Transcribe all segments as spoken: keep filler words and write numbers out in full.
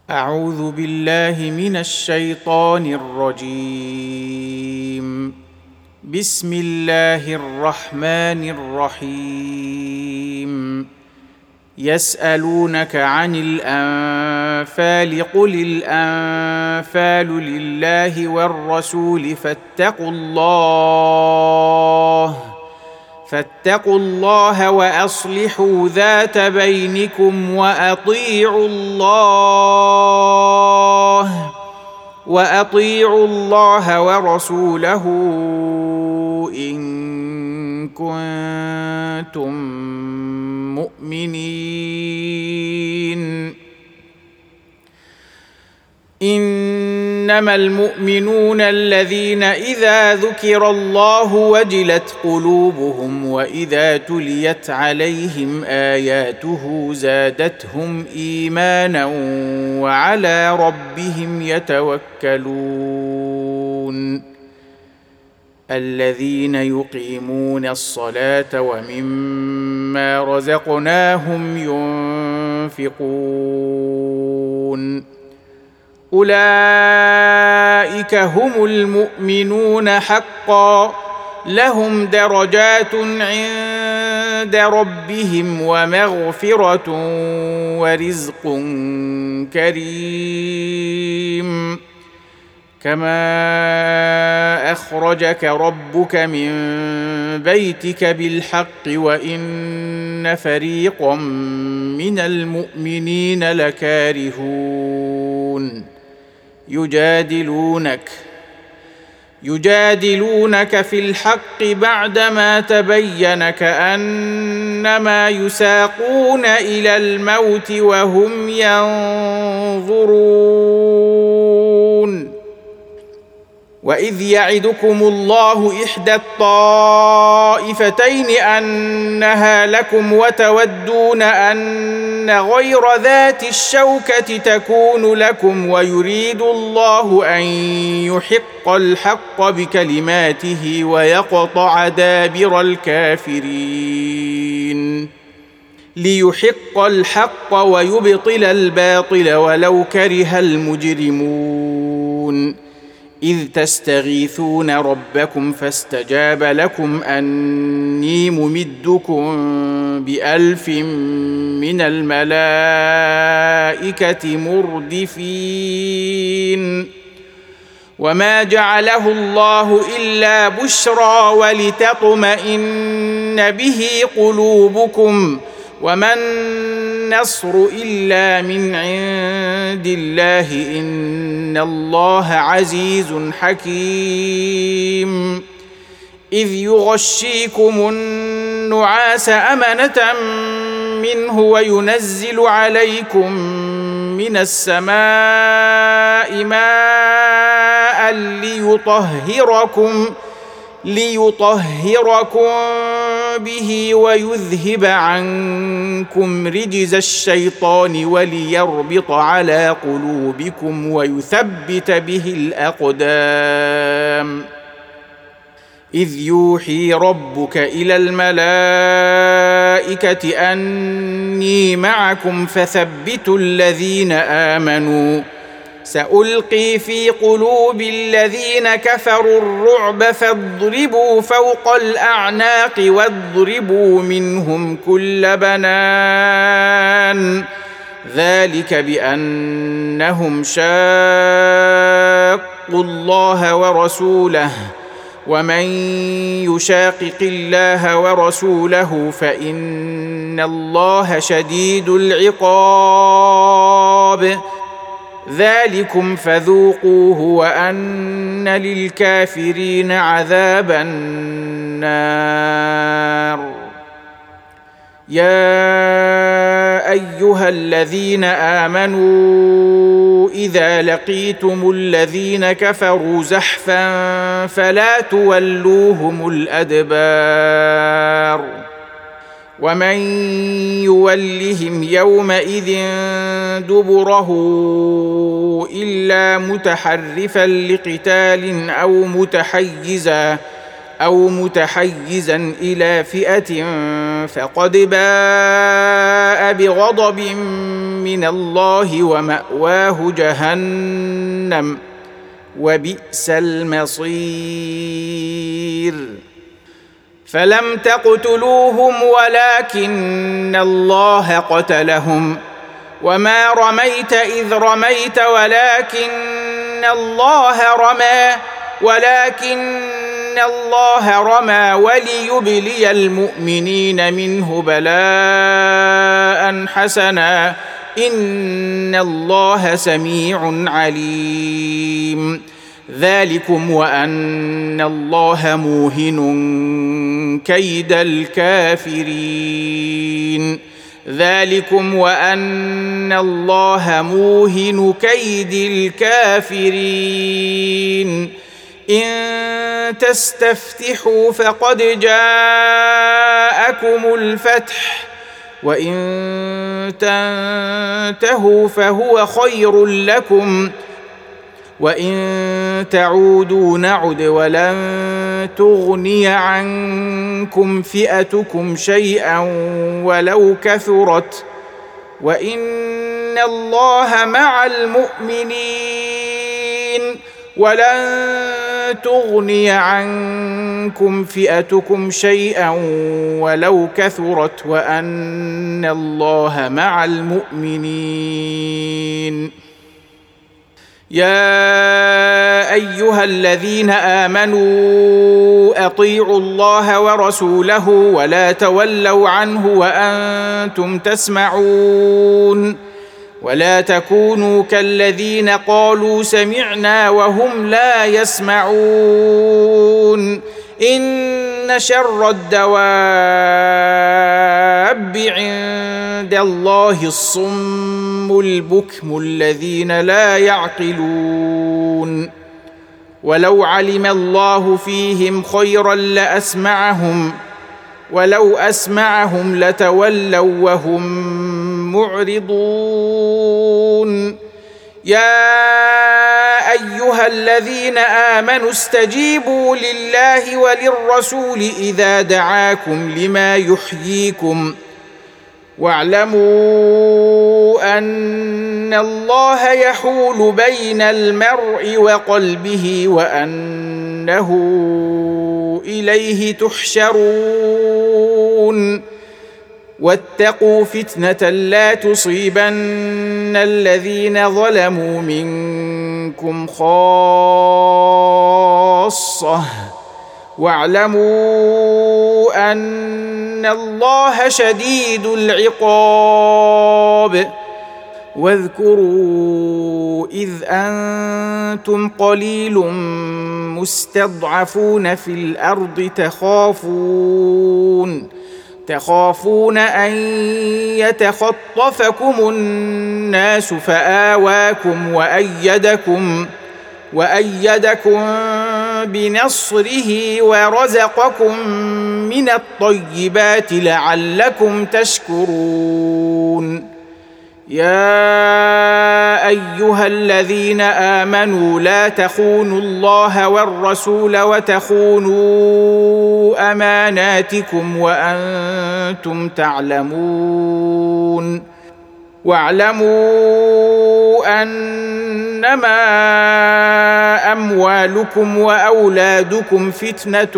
أعوذ بالله من الشيطان الرجيم. بسم الله الرحمن الرحيم. يسألونك عن الأنفال قل الأنفال لله والرسول فاتقوا الله فاتقوا الله وأصلحوا ذات بينكم وأطيعوا الله وأطيعوا الله ورسوله إن كنتم مؤمنين. إنما المؤمنون الذين إذا ذكر الله وجلت قلوبهم وإذا تليت عليهم آياته زادتهم إيمانا وعلى ربهم يتوكلون. الذين يقيمون الصلاة ومما رزقناهم ينفقون. أولئك هم المؤمنون حقا لهم درجات عند ربهم ومغفرة ورزق كريم. كما أخرجك ربك من بيتك بالحق وإن فريقا من المؤمنين لكارهون. يجادلونك يجادلونك في الحق بعدما تبين كأنما يساقون إلى الموت وهم ينظرون. وإذ يعدكم الله إحدى الطائفتين أنها لكم وتودون أن غير ذات الشوكة تكون لكم ويريد الله أن يحق الحق بكلماته ويقطع دابر الكافرين. ليحق الحق ويبطل الباطل ولو كره المجرمون. إذ تستغيثون ربكم فاستجاب لكم أني ممدكم بألف من الملائكة مردفين. وما جعله الله إلا بشرى ولتطمئن به قلوبكم وما النصر إلا من عند الله إن الله عزيز حكيم. إذ يغشيكم النعاس أمنة منه وينزل عليكم من السماء ماء ليطهركم ليطهركم به ويذهب عنكم رجز الشيطان وليربط على قلوبكم ويثبت به الأقدام. إذ يوحي ربك إلى الملائكة أني معكم فثبتوا الذين آمنوا سألقي في قلوب الذين كفروا الرعب فاضربوا فوق الأعناق واضربوا منهم كل بنان. ذلك بأنهم شاقوا الله ورسوله ومن يشاقق الله ورسوله فإن الله شديد العقاب. ذلكم فذوقوه وأن للكافرين عذاب النار. يا أيها الذين آمنوا إذا لقيتم الذين كفروا زحفا فلا تولوهم الأدبار. ومن يولهم يومئذ دبره إلا متحرفا لقتال أو متحيزا أو متحيزا إلى فئة فقد باء بغضب من الله ومأواه جهنم وبئس المصير. فلم تقتلوهم ولكن الله قتلهم وما رميت إذ رميت ولكن الله رمى ولكن الله رمى وليبلي المؤمنين منه بلاء حسنا إن الله سميع عليم. ذلكم وأن الله موهن كيد الكافرين ذلكم وأن الله موهن كيد الكافرين. إن تستفتحوا فقد جاءكم الفتح وإن تنتهوا فهو خير لكم وإن تعودوا نعد ولن تغني عنكم فئتكم شيئا ولو كثرت وإن الله مع المؤمنين ولن تغني عنكم فئتكم شيئا ولو كثرت وأن الله مع المؤمنين. يا أيها الذين آمنوا أطيعوا الله ورسوله ولا تولوا عنه وأنتم تسمعون ولا تكونوا كالذين قالوا سمعنا وهم لا يسمعون. إن شر الدواب عند الله الصم البكم الذين لا يعقلون. ولو علم الله فيهم خيرا لأسمعهم ولو أسمعهم لتولوا وهم معرضون. يا أيها الذين آمنوا استجيبوا لله وللرسول إذا دعاكم لما يحييكم واعلموا أن الله يحول بين المرء وقلبه وأنه إليه تحشرون. واتقوا فتنة لا تصيبن الذين ظلموا منكم خاصة واعلموا أن الله شديد العقاب. واذكروا إذ أنتم قليل مستضعفون في الأرض تخافون تخافون أن يتخطفكم الناس فآواكم وأيدكم وأيدكم بنصره ورزقكم من الطيبات لعلكم تشكرون. يا أيها الذين آمنوا لا تخونوا الله والرسول وتخونوا أماناتكم وأنتم تعلمون. واعلموا أنما أموالكم وأولادكم فتنة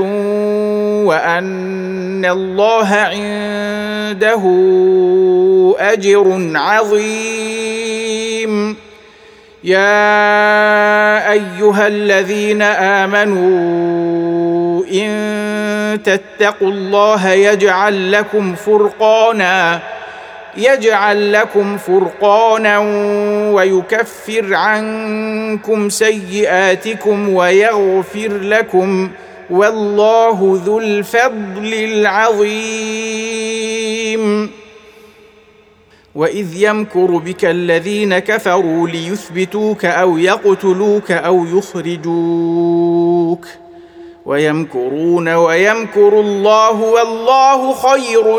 وأن الله عنده أجر عظيم. يا أيها الذين آمنوا إن تتقوا الله يجعل لكم فرقانا يجعل لكم فرقانا ويكفر عنكم سيئاتكم ويغفر لكم والله ذو الفضل العظيم. وإذ يمكر بك الذين كفروا ليثبتوك أو يقتلوك أو يخرجوك ويمكرون ويمكر الله والله خير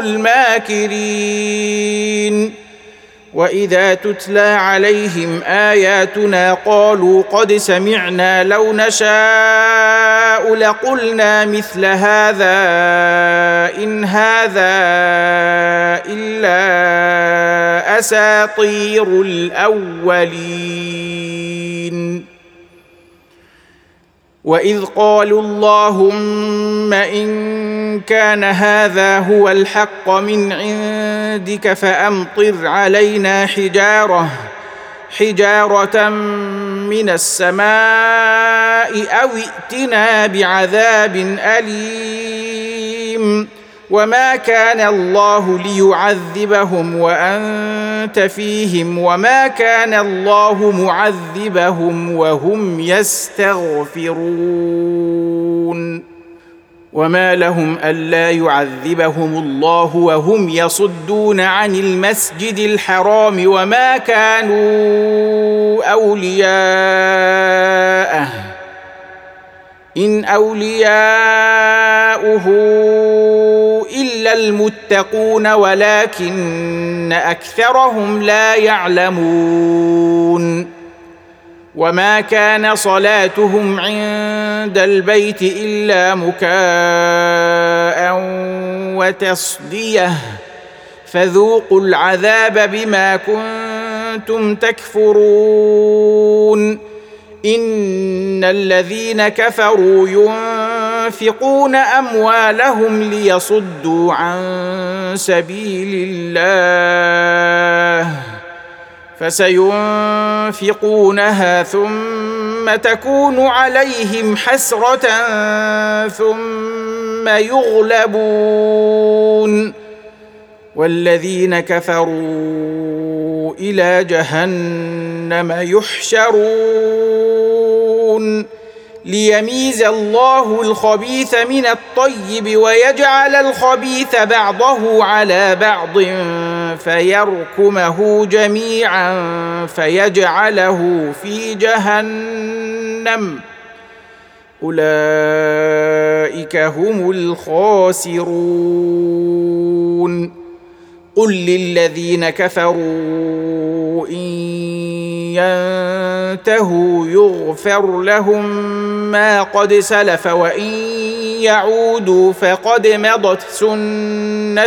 الماكرين. وإذا تتلى عليهم آياتنا قالوا قد سمعنا لو نشاء نشاء لقلنا مثل هذا إن هذا إلا أساطير الأولين وإذ قالوا اللهم إن كان هذا هو الحق من عندك فأمطر علينا حجارة حجارة من السماء أو ائتنا بعذاب أليم وما كان الله ليعذبهم وأنت فيهم وما كان الله معذبهم وهم يستغفرون وما لهم ألا يعذبهم الله وهم يصدون عن المسجد الحرام وما كانوا أولياءه إن أولياؤه إلا المتقون ولكن أكثرهم لا يعلمون وما كان صلاتهم عند البيت إلا مكاء وتصدية فذوقوا العذاب بما كنتم تكفرون إن الذين كفروا ينفقون أموالهم ليصدوا عن سبيل الله فسينفقونها ثم تكون عليهم حسرة ثم يغلبون والذين كفروا إلى جهنم يحشرون ليميز الله الخبيث من الطيب ويجعل الخبيث بعضه على بعض فيركمه جميعا فيجعله في جهنم أولئك هم الخاسرون قل للذين كفروا إن ينتهوا يغفر لهم ما قد سلف وإن يعودوا فقد مضت سنة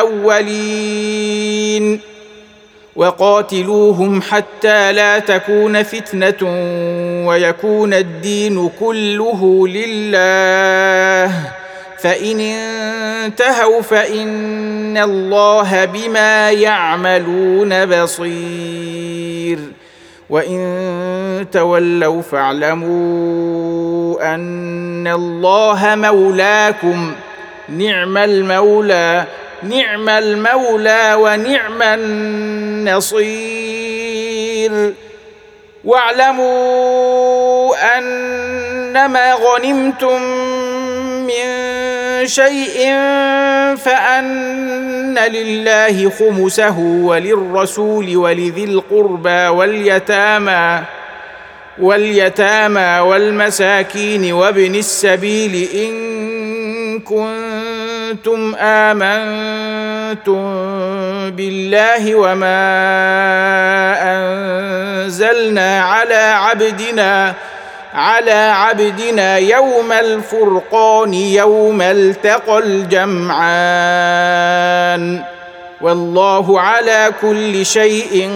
الأولين وقاتلوهم حتى لا تكون فتنة ويكون الدين كله لله فإن انتهوا فإن الله بما يعملون بصير وإن تولوا فاعلموا أن الله مولاكم نعم المولى نعم المولى ونعم النصير واعلموا أنما غنمتم من شيء فأن لله خمسه وللرسول ولذي القربى واليتامى واليتامى والمساكين وابن السبيل إن كنتم آمنتم بالله وما أنزلنا على عبدنا على عبدنا يوم الفرقان يوم التقى الجمعان والله على كل شيء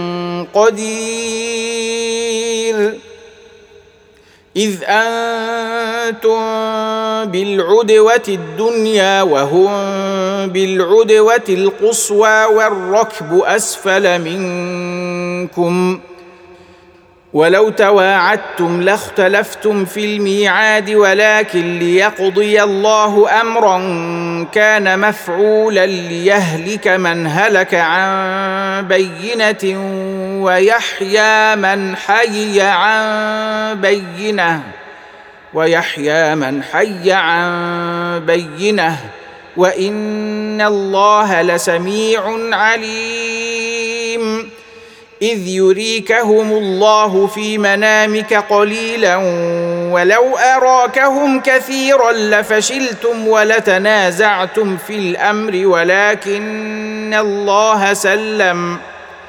قدير إذ أنتم بالعدوة الدنيا وهم بالعدوة القصوى والركب أسفل منكم ولو تواعدتم لاختلفتم في الميعاد ولكن ليقضي الله أمرا كان مفعولا ليهلك من هلك عن بينة ويحيى من حي عن بينة ويحيى من حي عن بينة وإن الله لسميع عليم إذ يريكهم الله في منامك قليلا ولو أراكهم كثيرا لفشلتم ولتنازعتم في الأمر ولكن الله سلم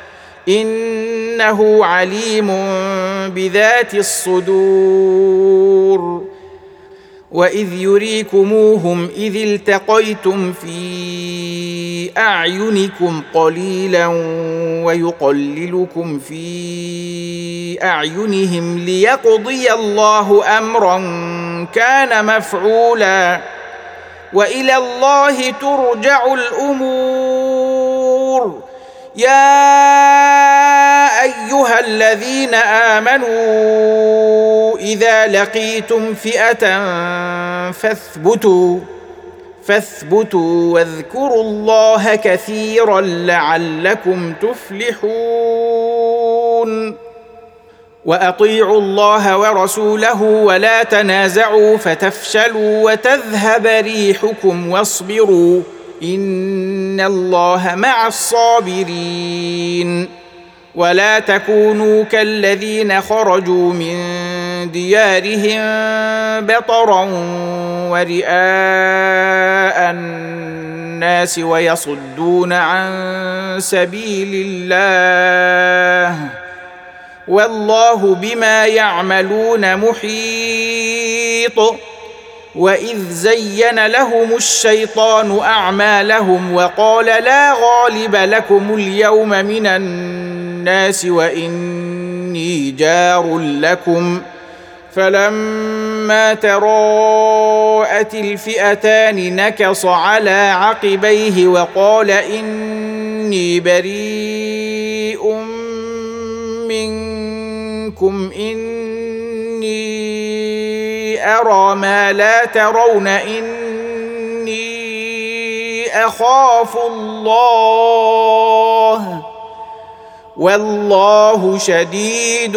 إنه عليم بذات الصدور وإذ يريكموهم إذ التقيتم في أعينكم قليلا ويقللكم في أعينهم ليقضي الله أمرا كان مفعولا وإلى الله ترجع الأمور. يا أيها الذين آمنوا إذا لقيتم فئة فاثبتوا فاثبتوا واذكروا الله كثيرا لعلكم تفلحون. وأطيعوا الله ورسوله ولا تنازعوا فتفشلوا وتذهب ريحكم واصبروا إن الله مع الصابرين. ولا تكونوا كالذين خرجوا من ديارهم بطرا ورئاء الناس ويصدون عن سبيل الله والله بما يعملون محيط. وإذ زين لهم الشيطان أعمالهم وقال لا غالب لكم اليوم من الناس وإني جار لكم فلما تراءت الفئتان نكص على عقبيه وقال إني بريء منكم إني أرى ما لا ترون إني أخاف الله والله شديد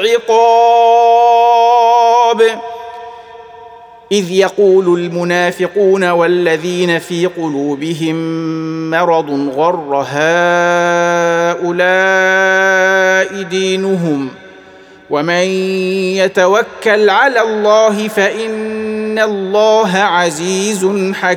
العقاب. إذ يقول المنافقون والذين في قلوبهم مرض غر هؤلاء دينهم ومن يتوكل على الله فإن الله عزيز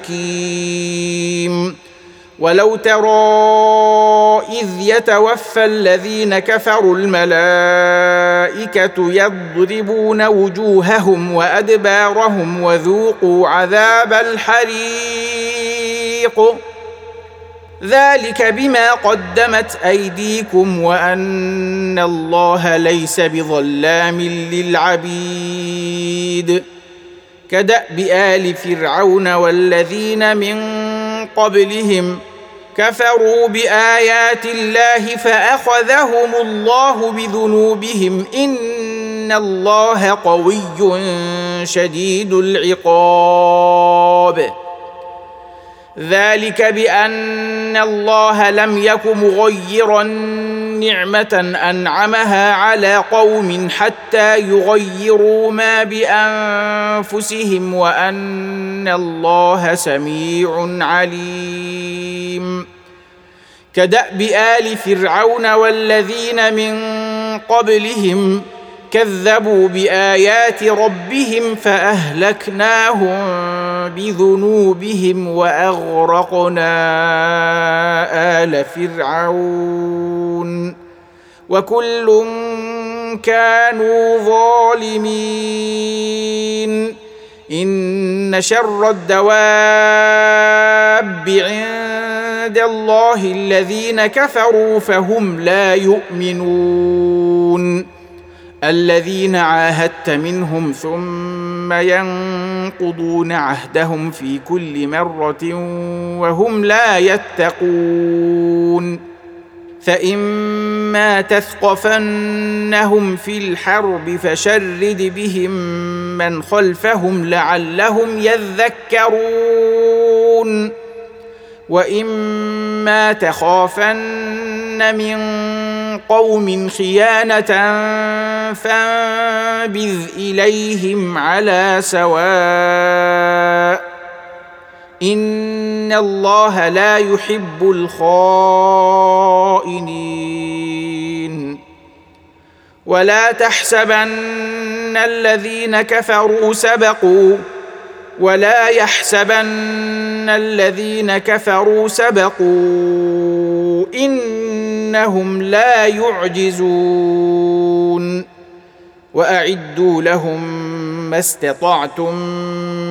حكيم. ولو ترى إذ يتوفى الذين كفروا الملائكة يضربون وجوههم وأدبارهم وذوقوا عذاب الحريق ذلك بما قدمت أيديكم وأن الله ليس بظلام للعبيد. كدأب آل فرعون والذين من قبلهم كفروا بآيات الله فأخذهم الله بذنوبهم إن الله قوي شديد العقاب. ذلك بأن الله لم يك مغيرا نعمة أنعمها على قوم حتى يغيروا ما بأنفسهم وأن الله سميع عليم. كدأب آل فرعون والذين من قبلهم كذبوا بآيات ربهم فأهلكناهم بذنوبهم وأغرقنا آل فرعون وكل كانوا ظالمين. إن شر الدواب عند الله الذين كفروا فهم لا يؤمنون الذين عاهدت منهم ثم ينقضون عهدهم في كل مرة وهم لا يتقون. فإما تثقفنهم في الحرب فشرد بهم من خلفهم لعلهم يذكرون. وإما تخافن من قوم خيانة فانبذ إليهم على سواء إن الله لا يحب الخائنين. ولا تحسبن الذين كفروا سبقوا ولا يحسبن الذين كفروا سبقوا إنهم لا يعجزون. وأعدوا لهم ما استطعتم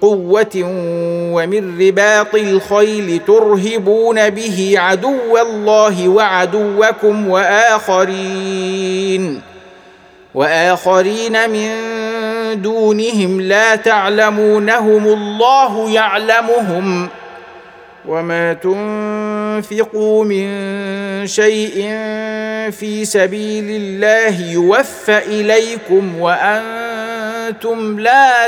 قوة ومن رباط الخيل ترهبون به عدو الله وعدوكم وآخرين وآخرين من دونهم لا تعلمونهم الله يعلمهم وما تنفقوا من شيء في سبيل الله يوفى إليكم وأنتم لا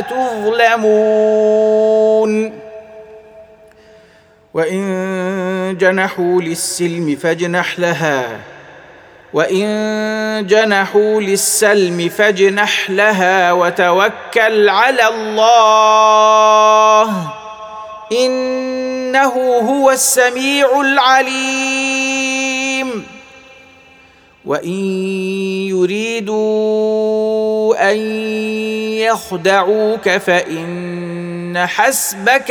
تظلمون وإن جنحوا للسلم فاجنح لها وإن جنحوا للسلم فاجنح لها وتوكل على الله إنه هو السميع العليم وإن يريدوا أن يخدعوك فإن حسبك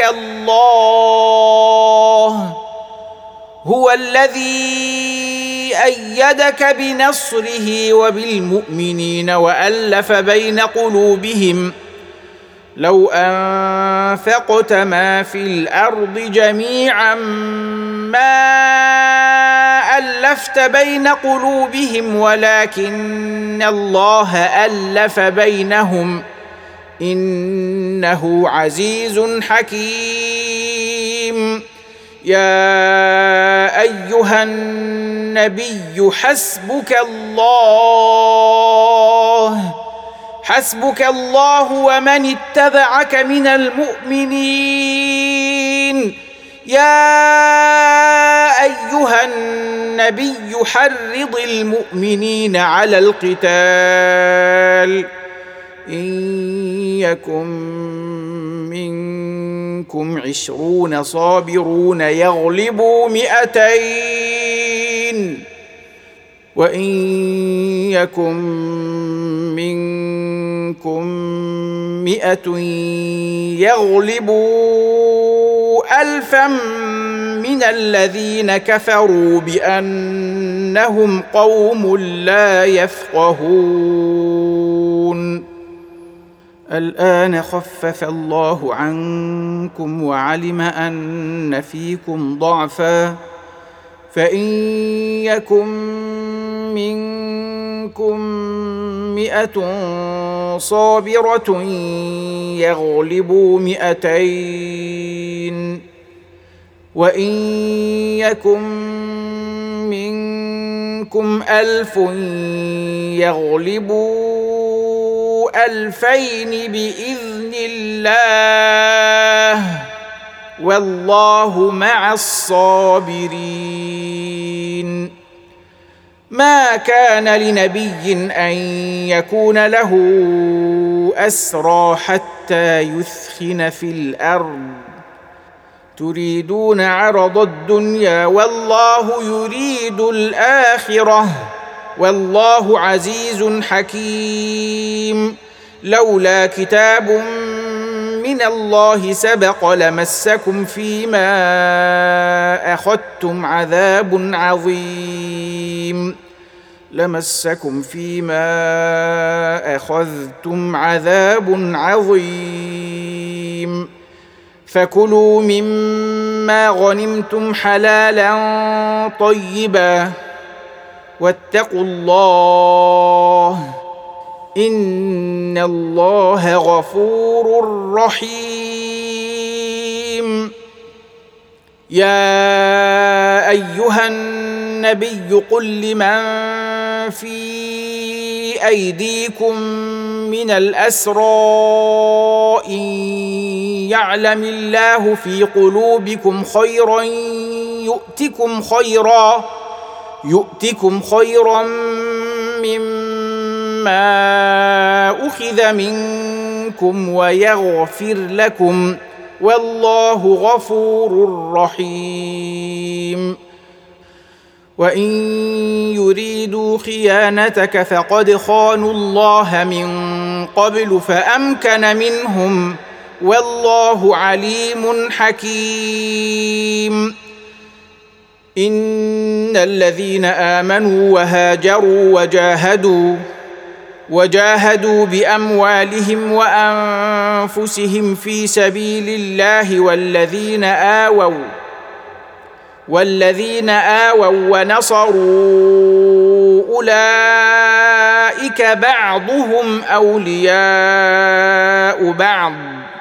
الله هو الذي أيدك بنصره وبالمؤمنين وألف بين قلوبهم لو أنفقت ما في الأرض جميعا ما ألفت بين قلوبهم ولكن الله ألف بينهم إنه عزيز حكيم يا أيها النبي حسبك الله حسبك الله ومن اتبعك من المؤمنين يا أيها النبي حرض المؤمنين على القتال إن يكن منكم عشرون صابرون يغلبوا مئتين وإن يكن منكم مئة يغلبوا ألفا من الذين كفروا بأنهم قوم لا يفقهون الآن خفف الله عنكم وعلم أن فيكم ضعفا فإن يكن منكم مئة صابرة يغلبوا مئتين وإن يكن منكم ألف يغلبوا ألفين بإذن الله والله مع الصابرين ما كان لنبي أن يكون له أسرى حتى يثخن في الأرض تريدون عرض الدنيا والله يريد الآخرة والله عزيز حكيم لولا كتاب من الله سبق لمسكم فيما أخذتم عذاب عظيم لمسكم فيما أخذتم عذاب عظيم فكلوا مما غنمتم حلالا طيبا واتقوا الله إن الله غفور رحيم يا أيها النبي قل لمن في أيديكم من الأسرى إن يعلم الله في قلوبكم خيرا يؤتكم خيرا يؤتكم خيرا مما أخذ منكم ويغفر لكم والله غفور رحيم وإن يريدوا خيانتك فقد خانوا الله من قبل فأمكن منهم والله عليم حكيم إن الذين آمنوا وهاجروا وجاهدوا وجاهدوا باموالهم وانفسهم في سبيل الله والذين آووا والذين آووا ونصروا أولئك بعضهم أولياء بعض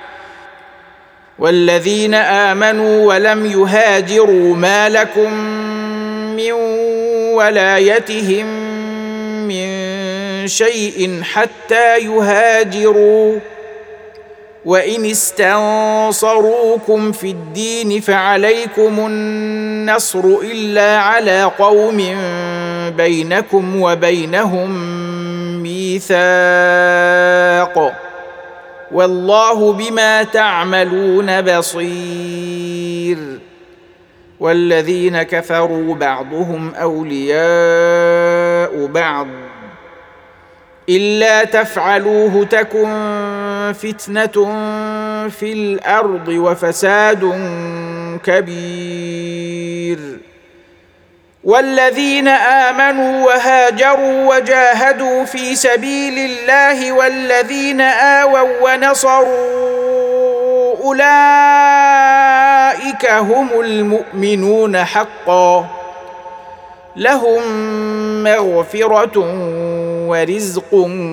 والذين آمنوا ولم يهاجروا ما لكم من ولايتهم من شيء حتى يهاجروا وإن استنصروكم في الدين فعليكم النصر إلا على قوم بينكم وبينهم ميثاق والله بما تعملون بصير والذين كفروا بعضهم أولياء بعض إلا تفعلوه تكن فتنة في الأرض وفساد كبير والذين آمنوا وهاجروا وجاهدوا في سبيل الله والذين آووا ونصروا أولئك هم المؤمنون حقا لهم مغفرة ورزق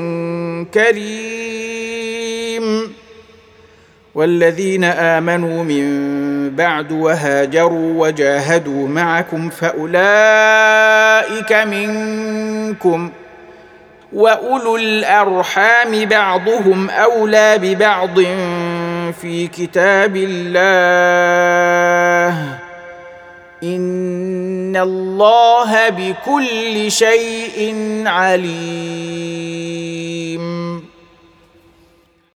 كريم والذين آمنوا من بعد وهاجروا وجاهدوا معكم فأولئك منكم وأولو الأرحام بعضهم أولى ببعض في كتاب الله إن الله بكل شيء عليم.